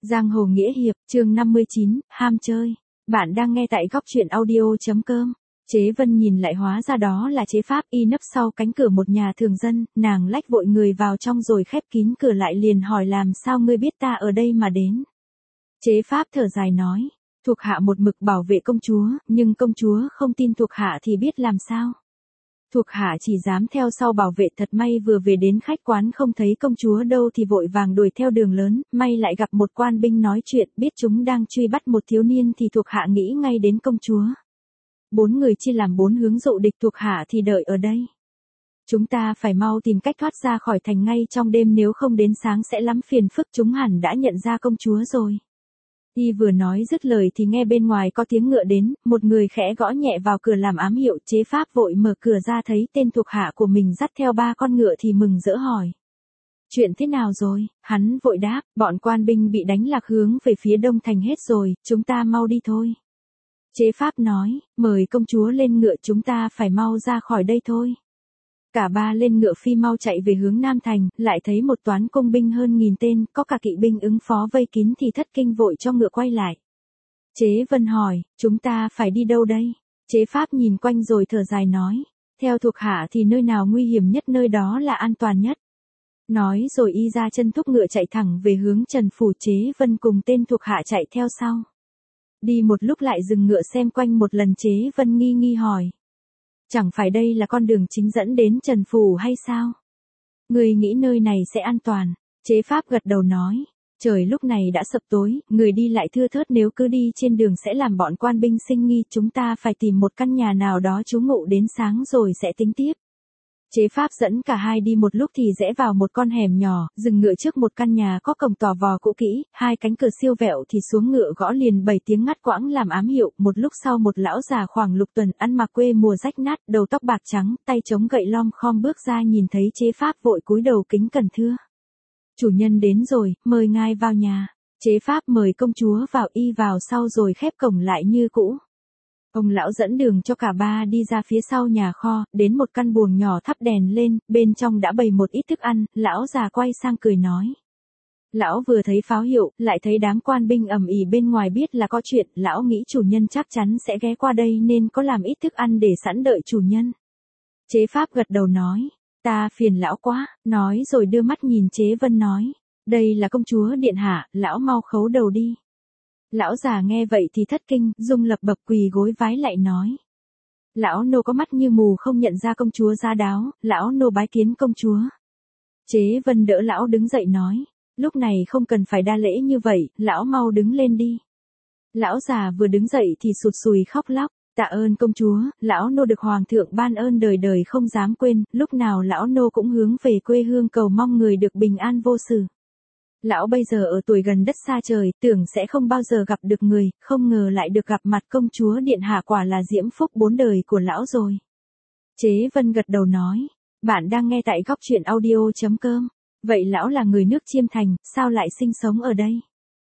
Giang hồ nghĩa hiệp, chương 59, ham chơi. Bạn đang nghe tại góc truyện audio.com. Chế Vân nhìn lại hóa ra đó là Chế Pháp y nấp sau cánh cửa một nhà thường dân, nàng lách vội người vào trong rồi khép kín cửa lại liền hỏi làm sao ngươi biết ta ở đây mà đến. Chế Pháp thở dài nói, thuộc hạ một mực bảo vệ công chúa, nhưng công chúa không tin thuộc hạ thì biết làm sao. Thuộc hạ chỉ dám theo sau bảo vệ, thật may vừa về đến khách quán không thấy công chúa đâu thì vội vàng đuổi theo đường lớn, may lại gặp một quan binh nói chuyện, biết chúng đang truy bắt một thiếu niên thì thuộc hạ nghĩ ngay đến công chúa. 4 người chia làm 4 hướng dụ địch, thuộc hạ thì đợi ở đây. Chúng ta phải mau tìm cách thoát ra khỏi thành ngay trong đêm, nếu không đến sáng sẽ lắm phiền phức, chúng hẳn đã nhận ra công chúa rồi. Y vừa nói dứt lời thì nghe bên ngoài có tiếng ngựa đến, một người khẽ gõ nhẹ vào cửa làm ám hiệu. Chế Pháp vội mở cửa ra thấy tên thuộc hạ của mình dắt theo 3 con ngựa thì mừng rỡ hỏi. Chuyện thế nào rồi? Hắn vội đáp, bọn quan binh bị đánh lạc hướng về phía đông thành hết rồi, chúng ta mau đi thôi. Chế Pháp nói, mời công chúa lên ngựa, chúng ta phải mau ra khỏi đây thôi. Cả 3 lên ngựa phi mau chạy về hướng Nam Thành, lại thấy một toán công binh hơn 1000 tên, có cả kỵ binh ứng phó vây kín thì thất kinh vội cho ngựa quay lại. Chế Vân hỏi, chúng ta phải đi đâu đây? Chế Pháp nhìn quanh rồi thở dài nói, theo thuộc hạ thì nơi nào nguy hiểm nhất nơi đó là an toàn nhất. Nói rồi y ra chân thúc ngựa chạy thẳng về hướng Trần Phủ. Chế Vân cùng tên thuộc hạ chạy theo sau. Đi một lúc lại dừng ngựa xem quanh một lần. Chế Vân nghi hỏi. Chẳng phải đây là con đường chính dẫn đến Trần Phủ hay sao? Người nghĩ nơi này sẽ an toàn? Chế Pháp gật đầu nói. Trời lúc này đã sập tối, người đi lại thưa thớt, nếu cứ đi trên đường sẽ làm bọn quan binh sinh nghi, chúng ta phải tìm một căn nhà nào đó trú ngụ đến sáng rồi sẽ tính tiếp. Chế Pháp dẫn cả hai đi một lúc thì rẽ vào một con hẻm nhỏ, dừng ngựa trước một căn nhà có cổng tò vò cũ kỹ, 2 cánh cửa siêu vẹo thì xuống ngựa gõ liền 7 tiếng ngắt quãng làm ám hiệu. Một lúc sau một lão già khoảng lục tuần, ăn mặc quê mùa rách nát, đầu tóc bạc trắng, tay chống gậy lom khom bước ra, nhìn thấy Chế Pháp vội cúi đầu kính cẩn thưa. Chủ nhân đến rồi, mời ngài vào nhà. Chế Pháp mời công chúa vào, y vào sau rồi khép cổng lại như cũ. Ông lão dẫn đường cho cả 3 đi ra phía sau nhà kho, đến một căn buồng nhỏ thắp đèn lên, bên trong đã bày một ít thức ăn, lão già quay sang cười nói. Lão vừa thấy pháo hiệu, lại thấy đám quan binh ầm ĩ bên ngoài, biết là có chuyện, lão nghĩ chủ nhân chắc chắn sẽ ghé qua đây nên có làm ít thức ăn để sẵn đợi chủ nhân. Chế Pháp gật đầu nói, ta phiền lão quá, nói rồi đưa mắt nhìn Chế Vân nói, đây là công chúa điện hạ, lão mau khấu đầu đi. Lão già nghe vậy thì thất kinh, rung lập bập quỳ gối vái lại nói. Lão nô có mắt như mù không nhận ra công chúa giá đáo, lão nô bái kiến công chúa. Chế Vân đỡ lão đứng dậy nói, lúc này không cần phải đa lễ như vậy, lão mau đứng lên đi. Lão già vừa đứng dậy thì sụt sùi khóc lóc, tạ ơn công chúa, lão nô được hoàng thượng ban ơn đời đời không dám quên, lúc nào lão nô cũng hướng về quê hương cầu mong người được bình an vô sự. Lão bây giờ ở tuổi gần đất xa trời, tưởng sẽ không bao giờ gặp được người, không ngờ lại được gặp mặt công chúa điện hạ, quả là diễm phúc 4 đời của lão rồi. Chế Vân gật đầu nói, bạn đang nghe tại góc truyện audio.com. Vậy lão là người nước Chiêm Thành, sao lại sinh sống ở đây?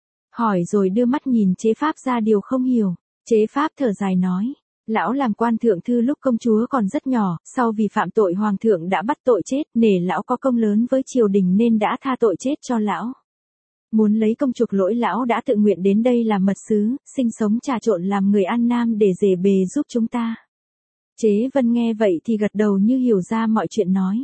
Hỏi rồi đưa mắt nhìn Chế Pháp ra điều không hiểu. Chế Pháp thở dài nói, lão làm quan thượng thư lúc công chúa còn rất nhỏ, sau vì phạm tội hoàng thượng đã bắt tội chết, nể lão có công lớn với triều đình nên đã tha tội chết cho lão. Muốn lấy công chuộc lỗi, lão đã tự nguyện đến đây làm mật sứ, sinh sống trà trộn làm người An Nam để rể bề giúp chúng ta. Chế Vân nghe vậy thì gật đầu như hiểu ra mọi chuyện nói.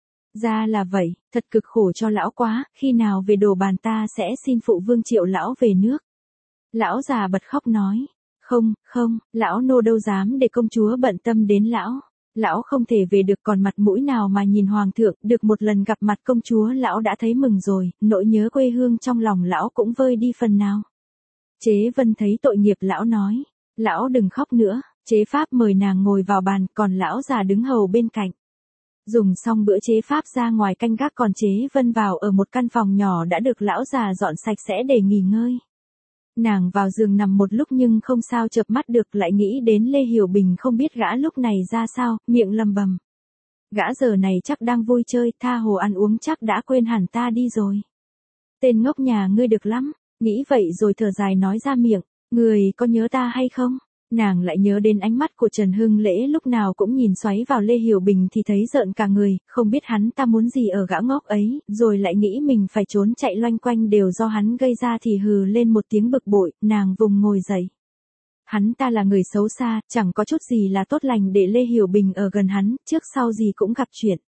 Ra là vậy, thật cực khổ cho lão quá, khi nào về đồ bàn ta sẽ xin phụ vương triệu lão về nước. Lão già bật khóc nói, không, lão nô đâu dám để công chúa bận tâm đến lão. Lão không thể về được, còn mặt mũi nào mà nhìn hoàng thượng, được một lần gặp mặt công chúa lão đã thấy mừng rồi, nỗi nhớ quê hương trong lòng lão cũng vơi đi phần nào. Chế Vân thấy tội nghiệp lão nói, lão đừng khóc nữa. Chế Pháp mời nàng ngồi vào bàn, còn lão già đứng hầu bên cạnh. Dùng xong bữa Chế Pháp ra ngoài canh gác, còn Chế Vân vào ở một căn phòng nhỏ đã được lão già dọn sạch sẽ để nghỉ ngơi. Nàng vào giường nằm một lúc nhưng không sao chợp mắt được, lại nghĩ đến Lê Hiểu Bình, không biết gã lúc này ra sao, miệng lầm bầm. Gã giờ này chắc đang vui chơi, tha hồ ăn uống, chắc đã quên hẳn ta đi rồi. Tên ngốc nhà ngươi được lắm, nghĩ vậy rồi thở dài nói ra miệng, người có nhớ ta hay không? Nàng lại nhớ đến ánh mắt của Trần Hưng Lễ lúc nào cũng nhìn xoáy vào Lê Hiểu Bình thì thấy rợn cả người, không biết hắn ta muốn gì ở gã ngốc ấy, rồi lại nghĩ mình phải trốn chạy loanh quanh đều do hắn gây ra thì hừ lên một tiếng bực bội, nàng vùng ngồi dậy. Hắn ta là người xấu xa, chẳng có chút gì là tốt lành để Lê Hiểu Bình ở gần hắn, trước sau gì cũng gặp chuyện.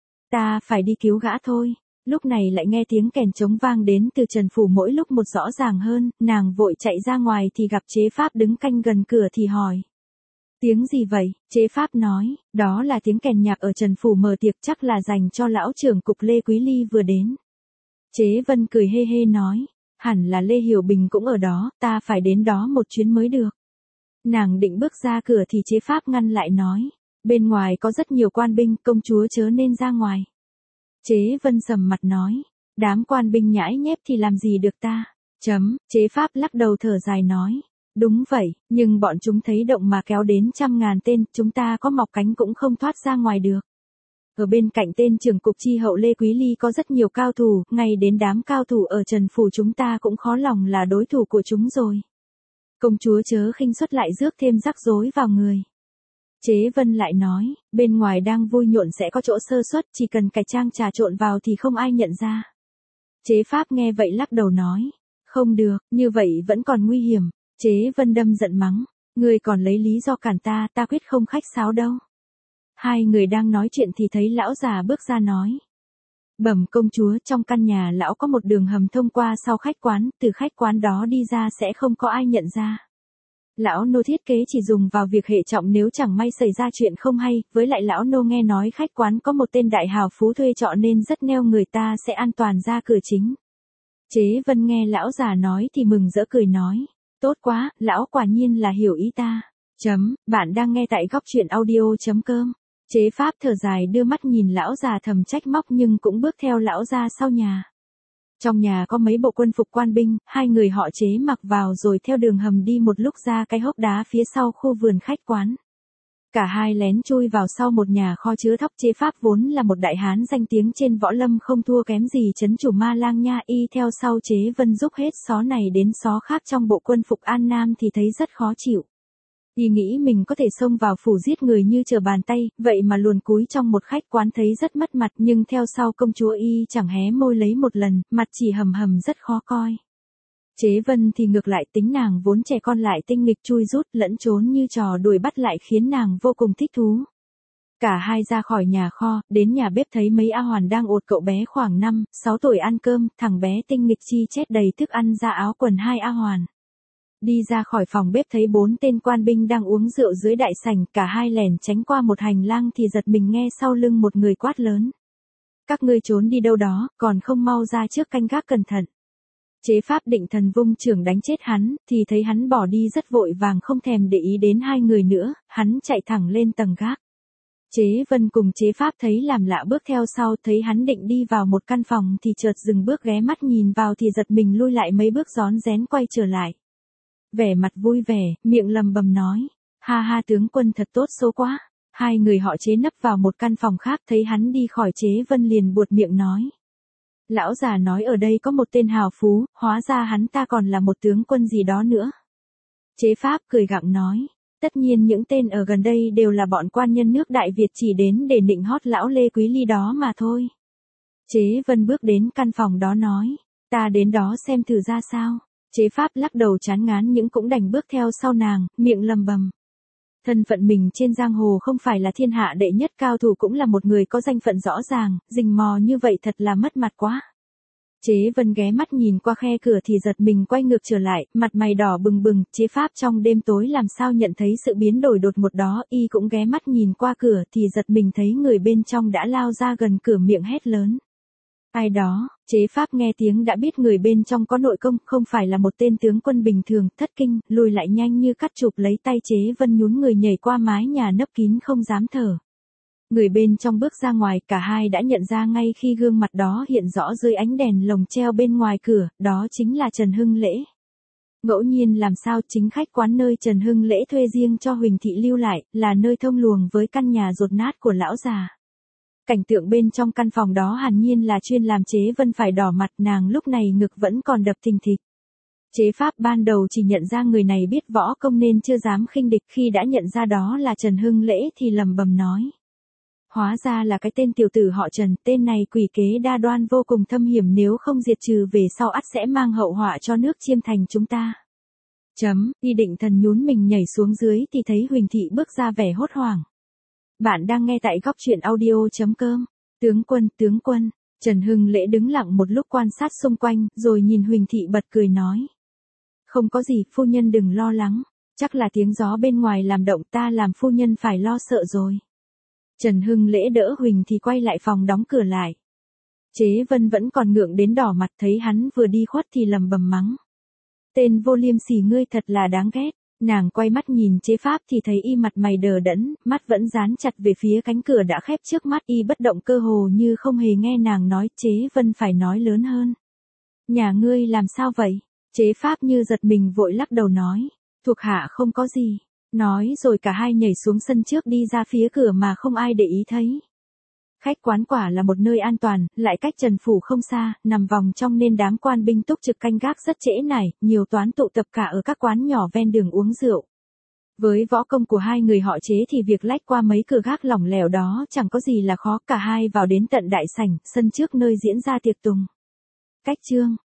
Ta phải đi cứu gã thôi. Lúc này lại nghe tiếng kèn trống vang đến từ Trần Phủ mỗi lúc một rõ ràng hơn, nàng vội chạy ra ngoài thì gặp Chế Pháp đứng canh gần cửa thì hỏi. Tiếng gì vậy? Chế Pháp nói, đó là tiếng kèn nhạc ở Trần Phủ mở tiệc chắc là dành cho lão trưởng cục Lê Quý Ly vừa đến. Chế Vân cười hê hê nói, hẳn là Lê Hiểu Bình cũng ở đó, ta phải đến đó một chuyến mới được. Nàng định bước ra cửa thì Chế Pháp ngăn lại nói, bên ngoài có rất nhiều quan binh, công chúa chớ nên ra ngoài. Chế Vân sầm mặt nói, đám quan binh nhãi nhép thì làm gì được ta? Chế Pháp lắc đầu thở dài nói, đúng vậy, nhưng bọn chúng thấy động mà kéo đến 100.000 tên, chúng ta có mọc cánh cũng không thoát ra ngoài được. Ở bên cạnh tên trưởng cục chi hậu Lê Quý Ly có rất nhiều cao thủ, ngay đến đám cao thủ ở Trần Phủ chúng ta cũng khó lòng là đối thủ của chúng rồi. Công chúa chớ khinh suất lại rước thêm rắc rối vào người. Chế Vân lại nói, bên ngoài đang vui nhộn sẽ có chỗ sơ suất, chỉ cần cải trang trà trộn vào thì không ai nhận ra. Chế Pháp nghe vậy lắc đầu nói, không được, như vậy vẫn còn nguy hiểm. Chế Vân đâm giận mắng, ngươi còn lấy lý do cản ta, ta quyết không khách sáo đâu. Hai người đang nói chuyện thì thấy lão già bước ra nói. Bẩm công chúa, trong căn nhà lão có một đường hầm thông qua sau khách quán, từ khách quán đó đi ra sẽ không có ai nhận ra. Lão nô thiết kế chỉ dùng vào việc hệ trọng nếu chẳng may xảy ra chuyện không hay, với lại lão nô nghe nói khách quán có một tên đại hào phú thuê trọ nên rất neo người ta sẽ an toàn ra cửa chính. Chế Vân nghe lão già nói thì mừng rỡ cười nói, tốt quá, lão quả nhiên là hiểu ý ta. Bạn đang nghe tại góc truyện audio.com. Chế Pháp thở dài đưa mắt nhìn lão già thầm trách móc nhưng cũng bước theo lão ra sau nhà. Trong nhà có mấy bộ quân phục quan binh, hai người họ Chế mặc vào rồi theo đường hầm đi một lúc ra cái hốc đá phía sau khu vườn khách quán. Cả hai lén chui vào sau một nhà kho chứa thóc. Chế Pháp vốn là một đại hán danh tiếng trên võ lâm không thua kém gì trấn chủ Ma Lang nha, y theo sau Chế Vân giúp hết xó này đến xó khác trong bộ quân phục An Nam thì thấy rất khó chịu. Y nghĩ mình có thể xông vào phủ giết người như trở bàn tay, vậy mà luồn cúi trong một khách quán thấy rất mất mặt, nhưng theo sau công chúa y chẳng hé môi lấy một lần, mặt chỉ hầm hầm rất khó coi. Chế Vân thì ngược lại, tính nàng vốn trẻ con lại tinh nghịch, chui rút lẫn trốn như trò đuổi bắt lại khiến nàng vô cùng thích thú. Cả hai ra khỏi nhà kho, đến nhà bếp thấy mấy A Hoàn đang ột cậu bé khoảng 5-6 tuổi ăn cơm, thằng bé tinh nghịch chi chét đầy thức ăn ra áo quần hai A Hoàn. Đi ra khỏi phòng bếp thấy 4 tên quan binh đang uống rượu dưới đại sảnh, cả hai lẻn tránh qua một hành lang thì giật mình nghe sau lưng một người quát lớn. Các ngươi trốn đi đâu đó, còn không mau ra trước canh gác cẩn thận. Chế Pháp định thần vung chưởng đánh chết hắn, thì thấy hắn bỏ đi rất vội vàng không thèm để ý đến hai người nữa, hắn chạy thẳng lên tầng gác. Chế Vân cùng Chế Pháp thấy làm lạ bước theo sau, thấy hắn định đi vào một căn phòng thì chợt dừng bước ghé mắt nhìn vào thì giật mình lui lại mấy bước rón rén quay trở lại. Vẻ mặt vui vẻ, miệng lầm bầm nói, ha ha tướng quân thật tốt số quá. Hai người họ Chế nấp vào một căn phòng khác thấy hắn đi khỏi Chế Vân liền buột miệng nói. Lão già nói ở đây có một tên hào phú, hóa ra hắn ta còn là một tướng quân gì đó nữa. Chế Pháp cười gặng nói, tất nhiên những tên ở gần đây đều là bọn quan nhân nước Đại Việt chỉ đến để nịnh hót lão Lê Quý Ly đó mà thôi. Chế Vân bước đến căn phòng đó nói, ta đến đó xem thử ra sao. Chế Pháp lắc đầu chán ngán nhưng cũng đành bước theo sau nàng, miệng lầm bầm. Thân phận mình trên giang hồ không phải là thiên hạ đệ nhất cao thủ cũng là một người có danh phận rõ ràng, rình mò như vậy thật là mất mặt quá. Chế Vân ghé mắt nhìn qua khe cửa thì giật mình quay ngược trở lại, mặt mày đỏ bừng bừng. Chế Pháp trong đêm tối làm sao nhận thấy sự biến đổi đột ngột đó, y cũng ghé mắt nhìn qua cửa thì giật mình thấy người bên trong đã lao ra gần cửa miệng hét lớn. Ai đó? Chế Pháp nghe tiếng đã biết người bên trong có nội công, không phải là một tên tướng quân bình thường, thất kinh, lùi lại nhanh như cắt chụp lấy tay Chế Vân nhún người nhảy qua mái nhà nấp kín không dám thở. Người bên trong bước ra ngoài, cả hai đã nhận ra ngay khi gương mặt đó hiện rõ dưới ánh đèn lồng treo bên ngoài cửa, đó chính là Trần Hưng Lễ. Ngẫu nhiên làm sao chính khách quán nơi Trần Hưng Lễ thuê riêng cho Huỳnh Thị lưu lại, là nơi thông luồng với căn nhà dột nát của lão già. Cảnh tượng bên trong căn phòng đó hẳn nhiên là chuyên làm Chế Vân phải đỏ mặt, nàng lúc này ngực vẫn còn đập thình thịch. Chế Pháp ban đầu chỉ nhận ra người này biết võ công nên chưa dám khinh địch, khi đã nhận ra đó là Trần Hưng Lễ thì lầm bầm nói. Hóa ra là cái tên tiểu tử họ Trần, tên này quỷ kế đa đoan vô cùng thâm hiểm, nếu không diệt trừ về sau ắt sẽ mang hậu họa cho nước Chiêm Thành chúng ta. Y định thần nhún mình nhảy xuống dưới thì thấy Huỳnh Thị bước ra vẻ hốt hoảng. Bạn đang nghe tại góc truyện audio.com. Tướng quân, Trần Hưng Lễ đứng lặng một lúc quan sát xung quanh, rồi nhìn Huỳnh Thị bật cười nói. Không có gì, phu nhân đừng lo lắng, chắc là tiếng gió bên ngoài làm động, ta làm phu nhân phải lo sợ rồi. Trần Hưng Lễ đỡ Huỳnh Thị quay lại phòng đóng cửa lại. Chế Vân vẫn còn ngượng đến đỏ mặt, thấy hắn vừa đi khuất thì lầm bầm mắng. Tên vô liêm sỉ ngươi thật là đáng ghét. Nàng quay mắt nhìn Chế Pháp thì thấy y mặt mày đờ đẫn, mắt vẫn dán chặt về phía cánh cửa đã khép trước mắt, y bất động cơ hồ như không hề nghe nàng nói. Chế Vân phải nói lớn hơn. Nhà ngươi làm sao vậy? Chế Pháp như giật mình vội lắc đầu nói. Thuộc hạ không có gì. Nói rồi cả hai nhảy xuống sân trước đi ra phía cửa mà không ai để ý thấy. Khách quán quả là một nơi an toàn, lại cách Trần Phủ không xa, nằm vòng trong nên đám quan binh túc trực canh gác rất trễ nải, nhiều toán tụ tập cả ở các quán nhỏ ven đường uống rượu. Với võ công của hai người họ Chế thì việc lách qua mấy cửa gác lỏng lẻo đó chẳng có gì là khó, cả hai vào đến tận đại sảnh, sân trước nơi diễn ra tiệc tùng. Cách chương